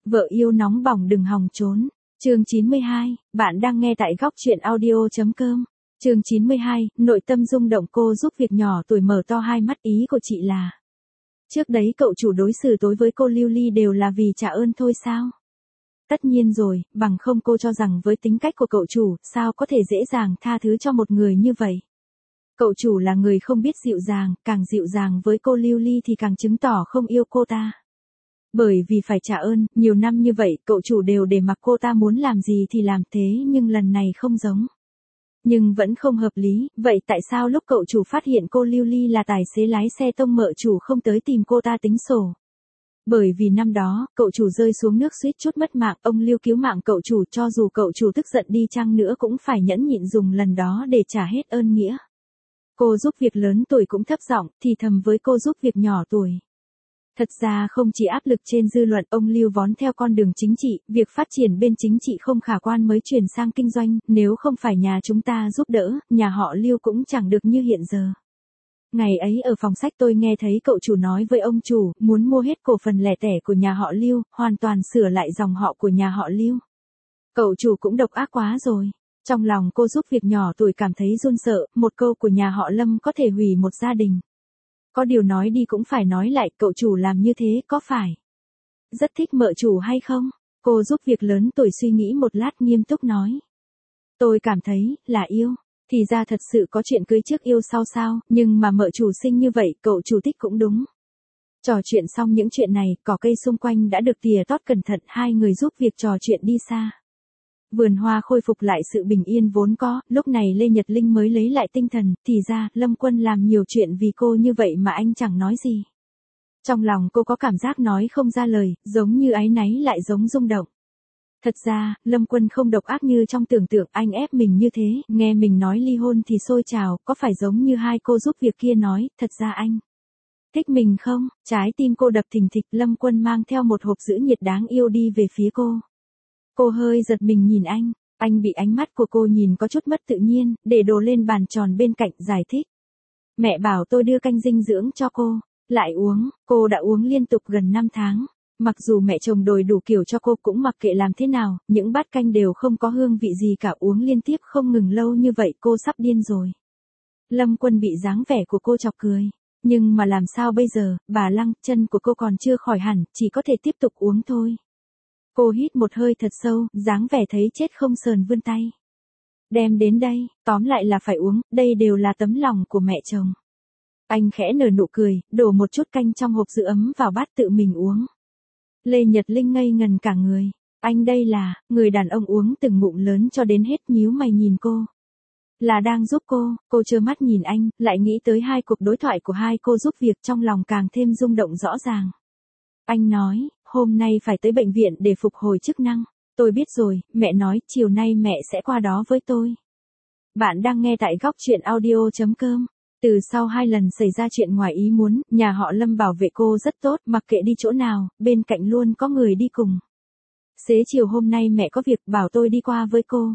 Vợ yêu nóng bỏng đừng hòng trốn. Chương 92, bạn đang nghe tại góc truyện audio.com. Chương 92, nội tâm rung động cô giúp việc nhỏ tuổi mở to hai mắt ý của chị là. Trước đấy cậu chủ đối xử tối với cô Lưu Ly đều là vì trả ơn thôi sao? Tất nhiên rồi, bằng không cô cho rằng với tính cách của cậu chủ, sao có thể dễ dàng tha thứ cho một người như vậy? Cậu chủ là người không biết dịu dàng, càng dịu dàng với cô Lưu Ly thì càng chứng tỏ không yêu cô ta. Bởi vì phải trả ơn, nhiều năm như vậy cậu chủ đều để mặc cô ta muốn làm gì thì làm thế nhưng lần này không giống. Nhưng vẫn không hợp lý, vậy tại sao lúc cậu chủ phát hiện cô Lưu Ly là tài xế lái xe tông mợ chủ không tới tìm cô ta tính sổ? Bởi vì năm đó, cậu chủ rơi xuống nước suýt chút mất mạng, ông Lưu cứu mạng cậu chủ cho dù cậu chủ tức giận đi chăng nữa cũng phải nhẫn nhịn dùng lần đó để trả hết ơn nghĩa. Cô giúp việc lớn tuổi cũng thấp giọng thì thầm với cô giúp việc nhỏ tuổi. Thật ra không chỉ áp lực trên dư luận, ông Lưu vón theo con đường chính trị, việc phát triển bên chính trị không khả quan mới chuyển sang kinh doanh, nếu không phải nhà chúng ta giúp đỡ, nhà họ Lưu cũng chẳng được như hiện giờ. Ngày ấy ở phòng sách tôi nghe thấy cậu chủ nói với ông chủ, muốn mua hết cổ phần lẻ tẻ của nhà họ Lưu, hoàn toàn sửa lại dòng họ của nhà họ Lưu. Cậu chủ cũng độc ác quá rồi. Trong lòng cô giúp việc nhỏ tuổi cảm thấy run sợ, một câu của nhà họ Lâm có thể hủy một gia đình. Có điều nói đi cũng phải nói lại, cậu chủ làm như thế có phải rất thích mợ chủ hay không? Cô giúp việc lớn tuổi suy nghĩ một lát nghiêm túc nói. Tôi cảm thấy, là yêu. Thì ra thật sự có chuyện cưới trước yêu sau sao, nhưng mà mợ chủ xinh như vậy, cậu chủ thích cũng đúng. Trò chuyện xong những chuyện này, cỏ cây xung quanh đã được tỉa tót cẩn thận, hai người giúp việc trò chuyện đi xa. Vườn hoa khôi phục lại sự bình yên vốn có, lúc này Lê Nhật Linh mới lấy lại tinh thần, thì ra, Lâm Quân làm nhiều chuyện vì cô như vậy mà anh chẳng nói gì. Trong lòng cô có cảm giác nói không ra lời, giống như áy náy lại giống rung động. Thật ra, Lâm Quân không độc ác như trong tưởng tượng, anh ép mình như thế, nghe mình nói ly hôn thì sôi trào, có phải giống như hai cô giúp việc kia nói, thật ra anh thích mình không? Trái tim cô đập thình thịch, Lâm Quân mang theo một hộp giữ nhiệt đáng yêu đi về phía cô. Cô hơi giật mình nhìn anh bị ánh mắt của cô nhìn có chút mất tự nhiên, để đồ lên bàn tròn bên cạnh giải thích. Mẹ bảo tôi đưa canh dinh dưỡng cho cô, lại uống, cô đã uống liên tục gần 5 tháng. Mặc dù mẹ chồng đồi đủ kiểu cho cô cũng mặc kệ làm thế nào, những bát canh đều không có hương vị gì cả, uống liên tiếp không ngừng lâu như vậy cô sắp điên rồi. Lâm Quân bị dáng vẻ của cô chọc cười. Nhưng mà làm sao bây giờ, bà Lăng, chân của cô còn chưa khỏi hẳn, chỉ có thể tiếp tục uống thôi. Cô hít một hơi thật sâu, dáng vẻ thấy chết không sờn vươn tay. Đem đến đây, tóm lại là phải uống, đây đều là tấm lòng của mẹ chồng. Anh khẽ nở nụ cười, đổ một chút canh trong hộp giữ ấm vào bát tự mình uống. Lê Nhật Linh ngây ngần cả người. Anh đây là, người đàn ông uống từng ngụm lớn cho đến hết nhíu mày nhìn cô. Là đang giúp cô trơ mắt nhìn anh, lại nghĩ tới hai cuộc đối thoại của hai cô giúp việc trong lòng càng thêm rung động rõ ràng. Anh nói, hôm nay phải tới bệnh viện để phục hồi chức năng. Tôi biết rồi, mẹ nói, chiều nay mẹ sẽ qua đó với tôi. Bạn đang nghe tại góc truyện audio.com. Từ sau 2 lần xảy ra chuyện ngoài ý muốn, nhà họ Lâm bảo vệ cô rất tốt, mặc kệ đi chỗ nào, bên cạnh luôn có người đi cùng. Xế chiều hôm nay mẹ có việc bảo tôi đi qua với cô.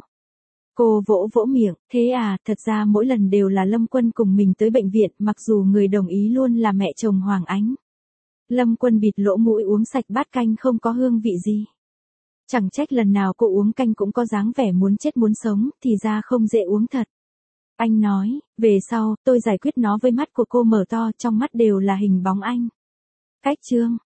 Cô vỗ vỗ miệng, thế à, thật ra mỗi lần đều là Lâm Quân cùng mình tới bệnh viện, mặc dù người đồng ý luôn là mẹ chồng Hoàng Ánh. Lâm Quân bịt lỗ mũi uống sạch bát canh không có hương vị gì. Chẳng trách lần nào cô uống canh cũng có dáng vẻ muốn chết muốn sống, thì ra không dễ uống thật. Anh nói, về sau, tôi giải quyết nó với mắt của cô mở to, trong mắt đều là hình bóng anh. Cách chương.